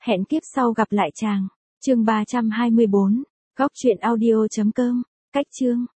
Hẹn kiếp sau gặp lại chàng. Chương 324. Góc truyện audio.com. Cách chương.